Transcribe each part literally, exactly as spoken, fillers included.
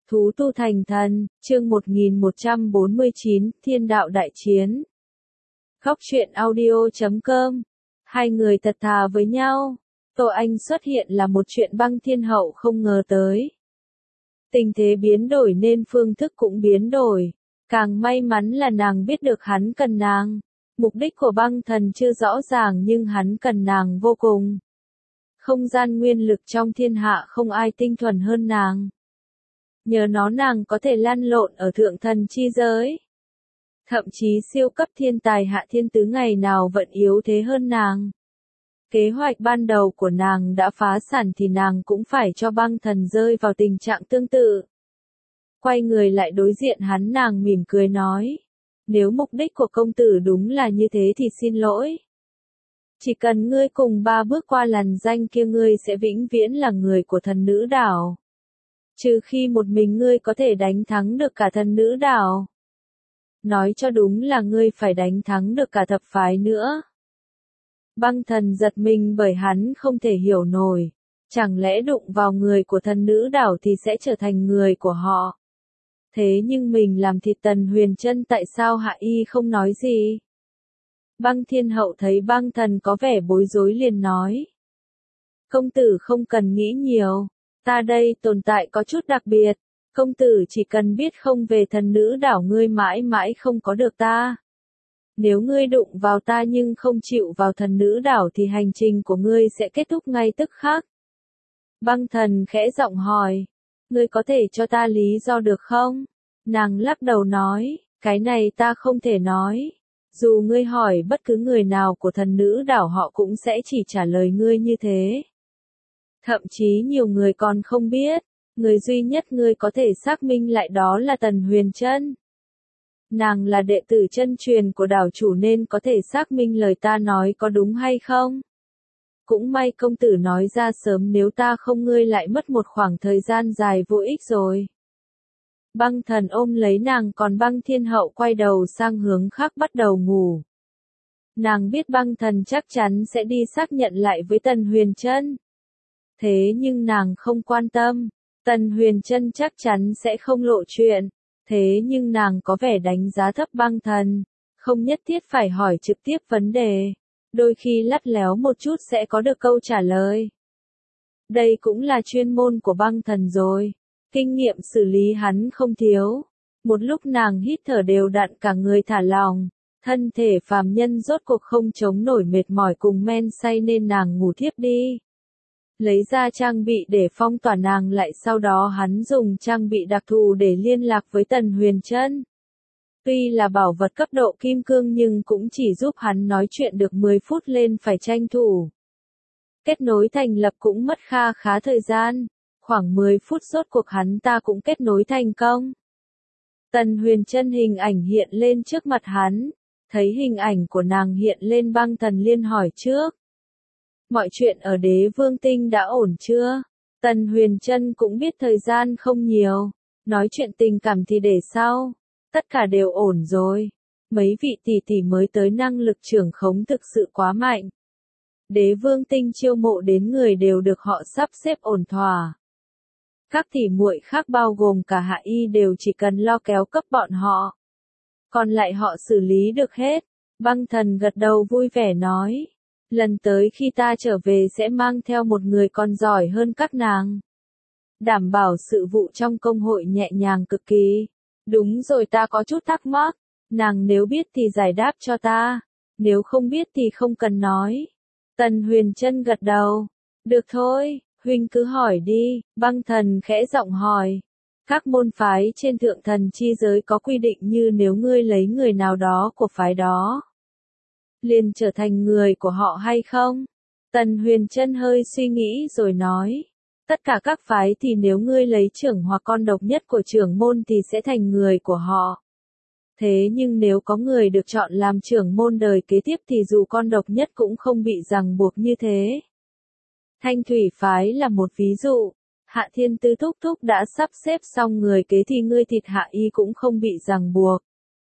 Thú tu thành thần, chương một nghìn một trăm bốn mươi chín, Thiên đạo đại chiến. Góc truyện audio chấm com. Hai người thật thà với nhau. Tô Anh xuất hiện là một chuyện Băng Thiên Hậu không ngờ tới. Tình thế biến đổi nên phương thức cũng biến đổi. Càng may mắn là nàng biết được hắn cần nàng. Mục đích của băng thần chưa rõ ràng nhưng hắn cần nàng vô cùng. Không gian nguyên lực trong thiên hạ không ai tinh thuần hơn nàng. Nhờ nó nàng có thể lăn lộn ở thượng thần chi giới. Thậm chí siêu cấp thiên tài hạ thiên tứ ngày nào vẫn yếu thế hơn nàng. Kế hoạch ban đầu của nàng đã phá sản thì nàng cũng phải cho băng thần rơi vào tình trạng tương tự. Quay người lại đối diện hắn, nàng mỉm cười nói. Nếu mục đích của công tử đúng là như thế thì xin lỗi. Chỉ cần ngươi cùng ba bước qua làn danh kia ngươi sẽ vĩnh viễn là người của thần nữ đảo. Trừ khi một mình ngươi có thể đánh thắng được cả thần nữ đảo. Nói cho đúng là ngươi phải đánh thắng được cả thập phái nữa. Băng thần giật mình bởi hắn không thể hiểu nổi. Chẳng lẽ đụng vào người của thần nữ đảo thì sẽ trở thành người của họ. Thế nhưng mình làm thịt Tần Huyền Trân, tại sao Hạ Y không nói gì? Băng Thiên Hậu thấy băng thần có vẻ bối rối liền nói. Công tử không cần nghĩ nhiều. Ta đây tồn tại có chút đặc biệt. Công tử chỉ cần biết không về thần nữ đảo ngươi mãi mãi không có được ta. Nếu ngươi đụng vào ta nhưng không chịu vào thần nữ đảo thì hành trình của ngươi sẽ kết thúc ngay tức khắc. Băng thần khẽ giọng hỏi. Ngươi có thể cho ta lý do được không? Nàng lắc đầu nói. Cái này ta không thể nói. Dù ngươi hỏi bất cứ người nào của thần nữ đảo họ cũng sẽ chỉ trả lời ngươi như thế. Thậm chí nhiều người còn không biết. Người duy nhất ngươi có thể xác minh lại đó là Tần Huyền Trân. Nàng là đệ tử chân truyền của đảo chủ nên có thể xác minh lời ta nói có đúng hay không. Cũng may công tử nói ra sớm, nếu ta không ngươi lại mất một khoảng thời gian dài vô ích rồi. Băng thần ôm lấy nàng, còn băng thiên hậu quay đầu sang hướng khác bắt đầu ngủ. Nàng biết băng thần chắc chắn sẽ đi xác nhận lại với Tần Huyền Trân. Thế nhưng nàng không quan tâm. Tần Huyền Trân chắc chắn sẽ không lộ chuyện. Thế nhưng nàng có vẻ đánh giá thấp băng thần. Không nhất thiết phải hỏi trực tiếp vấn đề. Đôi khi lắt léo một chút sẽ có được câu trả lời. Đây cũng là chuyên môn của băng thần rồi. Kinh nghiệm xử lý hắn không thiếu. Một lúc nàng hít thở đều đặn, cả người thả lỏng. Thân thể phàm nhân rốt cuộc không chống nổi mệt mỏi cùng men say nên nàng ngủ thiếp đi. Lấy ra trang bị để phong tỏa nàng lại, sau đó hắn dùng trang bị đặc thù để liên lạc với Tần Huyền Trân. Tuy là bảo vật cấp độ kim cương nhưng cũng chỉ giúp hắn nói chuyện được mười phút lên phải tranh thủ. Kết nối thành lập cũng mất kha khá thời gian. Khoảng mười phút rốt cuộc hắn ta cũng kết nối thành công. Tần Huyền Trân hình ảnh hiện lên trước mặt hắn. Thấy hình ảnh của nàng hiện lên, băng thần liên hỏi trước. Mọi chuyện ở Đế Vương Tinh đã ổn chưa? Tần Huyền Trân cũng biết thời gian không nhiều. Nói chuyện tình cảm thì để sau. Tất cả đều ổn rồi. Mấy vị tỷ tỷ mới tới năng lực trưởng khống thực sự quá mạnh. Đế Vương Tinh chiêu mộ đến người đều được họ sắp xếp ổn thỏa. Các tỷ muội khác bao gồm cả Hạ Y đều chỉ cần lo kéo cấp bọn họ. Còn lại họ xử lý được hết. Băng thần gật đầu vui vẻ nói. Lần tới khi ta trở về sẽ mang theo một người còn giỏi hơn các nàng. Đảm bảo sự vụ trong công hội nhẹ nhàng cực kỳ. Đúng rồi, ta có chút thắc mắc. Nàng nếu biết thì giải đáp cho ta. Nếu không biết thì không cần nói. Tần Huyền Trân gật đầu. Được thôi, huynh cứ hỏi đi. Băng thần khẽ giọng hỏi. Các môn phái trên thượng thần chi giới có quy định như nếu ngươi lấy người nào đó của phái đó, liền trở thành người của họ hay không? Tần Huyền Trân hơi suy nghĩ rồi nói. Tất cả các phái thì nếu ngươi lấy trưởng hoặc con độc nhất của trưởng môn thì sẽ thành người của họ. Thế nhưng nếu có người được chọn làm trưởng môn đời kế tiếp thì dù con độc nhất cũng không bị ràng buộc như thế. Thanh Thủy phái là một ví dụ. Hạ Thiên Tư thúc thúc đã sắp xếp xong người kế thì ngươi thịt Hạ Y cũng không bị ràng buộc.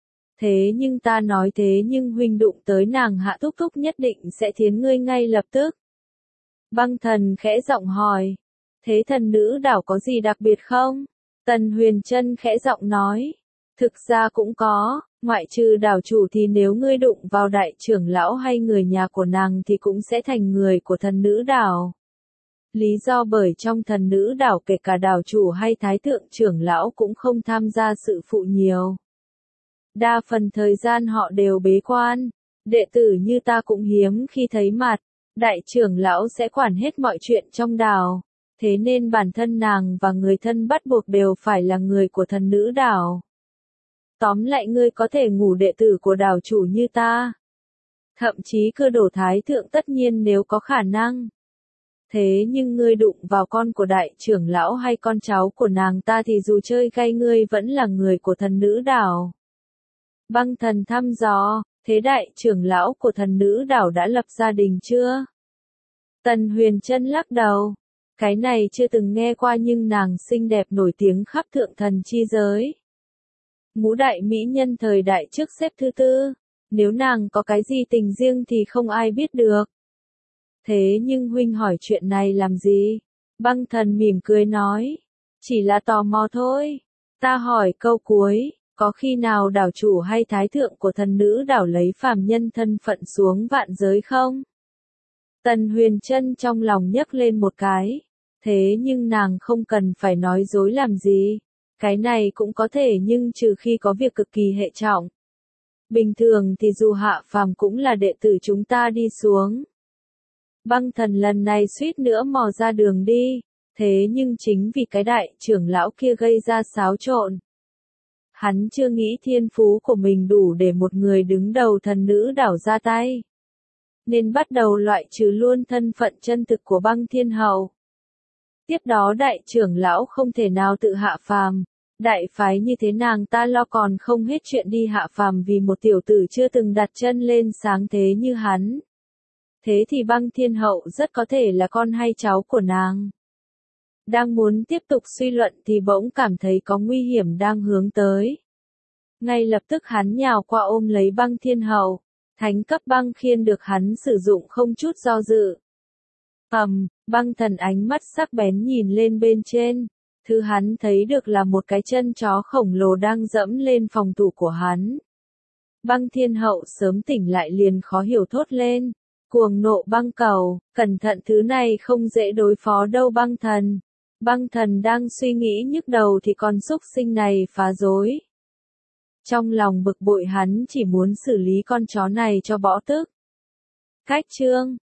Thế nhưng ta nói thế nhưng huynh đụng tới nàng Hạ thúc thúc nhất định sẽ thiến ngươi ngay lập tức. Băng thần khẽ giọng hỏi. Thế thần nữ đảo có gì đặc biệt không? Tần Huyền Trân khẽ giọng nói. Thực ra cũng có, ngoại trừ đảo chủ thì nếu ngươi đụng vào đại trưởng lão hay người nhà của nàng thì cũng sẽ thành người của thần nữ đảo. Lý do bởi trong thần nữ đảo kể cả đảo chủ hay thái thượng trưởng lão cũng không tham gia sự phụ nhiều. Đa phần thời gian họ đều bế quan, đệ tử như ta cũng hiếm khi thấy mặt, đại trưởng lão sẽ quản hết mọi chuyện trong đảo, thế nên bản thân nàng và người thân bắt buộc đều phải là người của thần nữ đảo. Tóm lại ngươi có thể ngủ đệ tử của đảo chủ như ta. Thậm chí cơ đổ thái thượng tất nhiên nếu có khả năng. Thế nhưng ngươi đụng vào con của đại trưởng lão hay con cháu của nàng ta thì dù chơi gay ngươi vẫn là người của thần nữ đảo. Băng thần thăm dò, thế đại trưởng lão của thần nữ đảo đã lập gia đình chưa? Tần Huyền Trân lắc đầu. Cái này chưa từng nghe qua nhưng nàng xinh đẹp nổi tiếng khắp thượng thần chi giới. Ngũ đại mỹ nhân thời đại trước xếp thứ tư, nếu nàng có cái gì tình riêng thì không ai biết được. Thế nhưng huynh hỏi chuyện này làm gì? Băng thần mỉm cười nói, chỉ là tò mò thôi. Ta hỏi câu cuối, có khi nào đảo chủ hay thái thượng của thần nữ đảo lấy phàm nhân thân phận xuống vạn giới không? Tần Huyền Trân trong lòng nhấc lên một cái, thế nhưng nàng không cần phải nói dối làm gì. Cái này cũng có thể nhưng trừ khi có việc cực kỳ hệ trọng. Bình thường thì dù hạ phàm cũng là đệ tử chúng ta đi xuống. Băng thần lần này suýt nữa mò ra đường đi, thế nhưng chính vì cái đại trưởng lão kia gây ra xáo trộn. Hắn chưa nghĩ thiên phú của mình đủ để một người đứng đầu thần nữ đảo ra tay. Nên bắt đầu loại trừ luôn thân phận chân thực của băng thiên hậu. Tiếp đó đại trưởng lão không thể nào tự hạ phàm, đại phái như thế nàng ta lo còn không hết chuyện đi hạ phàm vì một tiểu tử chưa từng đặt chân lên sáng thế như hắn. Thế thì băng thiên hậu rất có thể là con hay cháu của nàng. Đang muốn tiếp tục suy luận thì bỗng cảm thấy có nguy hiểm đang hướng tới. Ngay lập tức hắn nhào qua ôm lấy băng thiên hậu, thánh cấp băng khiên được hắn sử dụng không chút do dự. Ầm, băng thần ánh mắt sắc bén nhìn lên bên trên, thứ hắn thấy được là một cái chân chó khổng lồ đang dẫm lên phòng thủ của hắn. Băng thiên hậu sớm tỉnh lại liền khó hiểu thốt lên, cuồng nộ băng cầu, cẩn thận thứ này không dễ đối phó đâu băng thần. Băng thần đang suy nghĩ nhức đầu thì con súc sinh này phá rối. Trong lòng bực bội hắn chỉ muốn xử lý con chó này cho bỏ tức. Cách chương